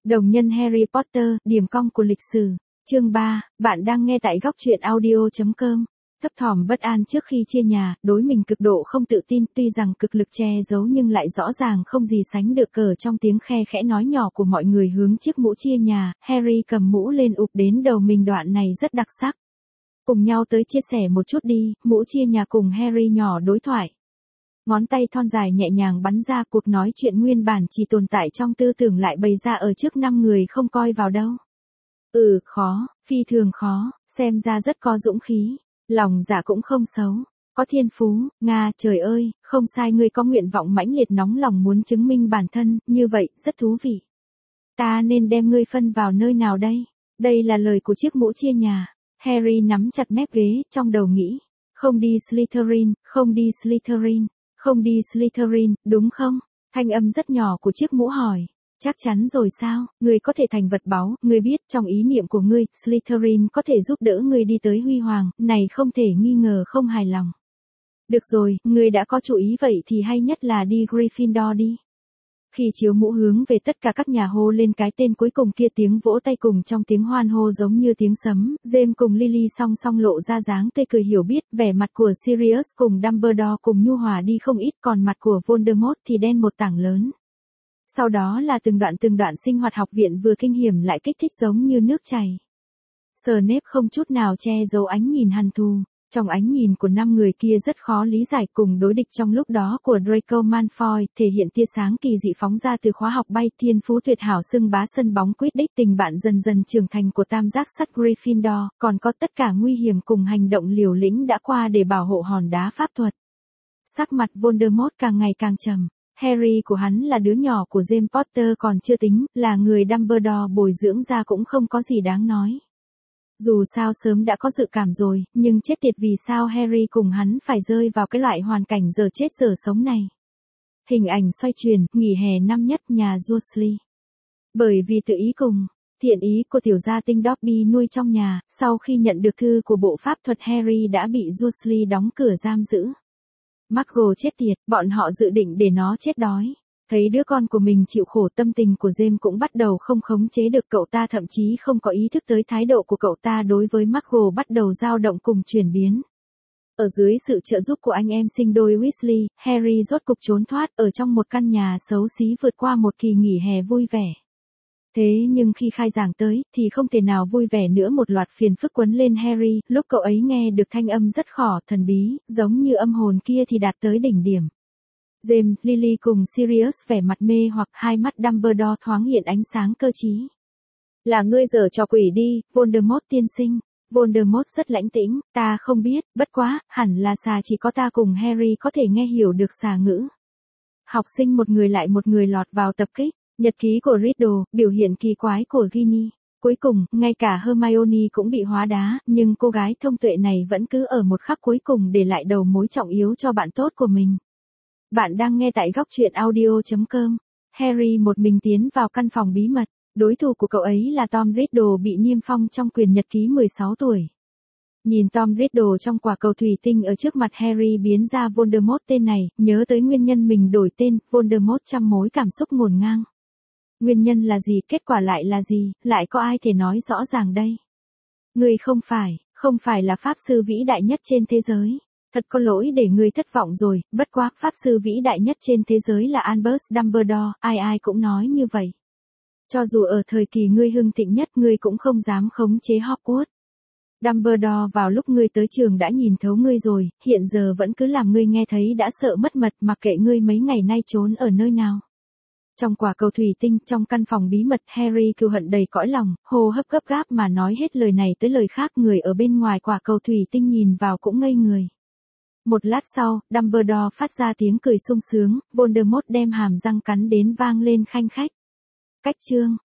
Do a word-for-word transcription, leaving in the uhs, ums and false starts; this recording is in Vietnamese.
Đồng nhân Harry Potter, điểm cong của lịch sử. Chương ba, bạn đang nghe tại góc truyện audio chấm com. Thấp thỏm bất an trước khi chia nhà, đối mình cực độ không tự tin, tuy rằng cực lực che giấu nhưng lại rõ ràng không gì sánh được cờ trong tiếng khe khẽ nói nhỏ của mọi người hướng chiếc mũ chia nhà. Harry cầm mũ lên ụp đến đầu mình, đoạn này rất đặc sắc. Cùng nhau tới chia sẻ một chút đi. Mũ chia nhà cùng Harry nhỏ đối thoại. Ngón tay thon dài nhẹ nhàng bắn ra, cuộc nói chuyện nguyên bản chỉ tồn tại trong tư tưởng lại bày ra ở trước năm người không coi vào đâu. Ừ, khó, phi thường khó, xem ra rất có dũng khí. Lòng dạ cũng không xấu, có thiên phú. Nga, trời ơi, không sai, ngươi có nguyện vọng mãnh liệt nóng lòng muốn chứng minh bản thân, như vậy, rất thú vị. Ta nên đem ngươi phân vào nơi nào đây? Đây là lời của chiếc mũ chia nhà. Harry nắm chặt mép ghế, trong đầu nghĩ. Không đi Slytherin, không đi Slytherin. Không đi Slytherin, đúng không? Thanh âm rất nhỏ của chiếc mũ hỏi. Chắc chắn rồi sao? Ngươi có thể thành vật báu, ngươi biết, trong ý niệm của ngươi, Slytherin có thể giúp đỡ ngươi đi tới huy hoàng, này không thể nghi ngờ không hài lòng. Được rồi, ngươi đã có chủ ý vậy thì hay nhất là đi Gryffindor đi. Khi chiếu mũ hướng về tất cả các nhà hô lên cái tên cuối cùng kia, tiếng vỗ tay cùng trong tiếng hoan hô giống như tiếng sấm. James cùng Lily song song lộ ra dáng tươi cười hiểu biết, vẻ mặt của Sirius cùng Dumbledore cùng nhu hòa đi không ít, còn mặt của Voldemort thì đen một tảng lớn. Sau đó là từng đoạn từng đoạn sinh hoạt học viện vừa kinh hiểm lại kích thích giống như nước chảy. Snape không chút nào che giấu ánh nhìn hằn thù. Trong ánh nhìn của năm người kia rất khó lý giải, cùng đối địch trong lúc đó của Draco Malfoy, thể hiện tia sáng kỳ dị phóng ra từ khóa học bay, thiên phú tuyệt hảo xưng bá sân bóng Quidditch, tình bạn dần dần trưởng thành của tam giác sắt Gryffindor, còn có tất cả nguy hiểm cùng hành động liều lĩnh đã qua để bảo hộ hòn đá pháp thuật. Sắc mặt Voldemort càng ngày càng trầm. Harry của hắn là đứa nhỏ của James Potter còn chưa tính, là người Dumbledore bồi dưỡng ra cũng không có gì đáng nói. Dù sao sớm đã có dự cảm rồi, nhưng chết tiệt vì sao Harry cùng hắn phải rơi vào cái loại hoàn cảnh giờ chết giờ sống này. Hình ảnh xoay chuyển, nghỉ hè năm nhất nhà Dursley. Bởi vì tự ý cùng, thiện ý của tiểu gia tinh Dobby nuôi trong nhà, sau khi nhận được thư của bộ pháp thuật Harry đã bị Dursley đóng cửa giam giữ. Muggle chết tiệt, bọn họ dự định để nó chết đói. Thấy đứa con của mình chịu khổ, tâm tình của James cũng bắt đầu không khống chế được, cậu ta thậm chí không có ý thức tới thái độ của cậu ta đối với Muggle bắt đầu dao động cùng chuyển biến. Ở dưới sự trợ giúp của anh em sinh đôi Weasley, Harry rốt cục trốn thoát ở trong một căn nhà xấu xí vượt qua một kỳ nghỉ hè vui vẻ. Thế nhưng khi khai giảng tới, thì không thể nào vui vẻ nữa, một loạt phiền phức quấn lên Harry, lúc cậu ấy nghe được thanh âm rất khỏ, thần bí, giống như âm hồn kia thì đạt tới đỉnh điểm. James, Lily cùng Sirius vẻ mặt mê hoặc, hai mắt Dumbledore thoáng hiện ánh sáng cơ trí. Là ngươi giở trò quỷ đi, Voldemort tiên sinh. Voldemort rất lãnh tĩnh, ta không biết, bất quá, hẳn là xà chỉ có ta cùng Harry có thể nghe hiểu được xà ngữ. Học sinh một người lại một người lọt vào tập kích. Nhật ký của Riddle, biểu hiện kỳ quái của Ginny. Cuối cùng, ngay cả Hermione cũng bị hóa đá, nhưng cô gái thông tuệ này vẫn cứ ở một khắc cuối cùng để lại đầu mối trọng yếu cho bạn tốt của mình. Bạn đang nghe tại góc truyện audio chấm com. Harry một mình tiến vào căn phòng bí mật. Đối thủ của cậu ấy là Tom Riddle bị niêm phong trong quyển nhật ký mười sáu tuổi. Nhìn Tom Riddle trong quả cầu thủy tinh ở trước mặt Harry biến ra Voldemort tên này, nhớ tới nguyên nhân mình đổi tên, Voldemort trăm mối cảm xúc ngổn ngang. Nguyên nhân là gì, kết quả lại là gì, lại có ai thể nói rõ ràng đây? Ngươi không phải, không phải là pháp sư vĩ đại nhất trên thế giới. Thật có lỗi để ngươi thất vọng rồi, bất quá pháp sư vĩ đại nhất trên thế giới là Albus Dumbledore, ai ai cũng nói như vậy. Cho dù ở thời kỳ ngươi hưng thịnh nhất ngươi cũng không dám khống chế Hogwarts. Dumbledore vào lúc ngươi tới trường đã nhìn thấu ngươi rồi, hiện giờ vẫn cứ làm ngươi nghe thấy đã sợ mất mật, mặc kệ ngươi mấy ngày nay trốn ở nơi nào. Trong quả cầu thủy tinh, trong căn phòng bí mật, Harry cừu hận đầy cõi lòng, hô hấp gấp gáp mà nói hết lời này tới lời khác, người ở bên ngoài quả cầu thủy tinh nhìn vào cũng ngây người. Một lát sau, Dumbledore phát ra tiếng cười sung sướng, Voldemort đem hàm răng cắn đến vang lên khanh khách. Cách chương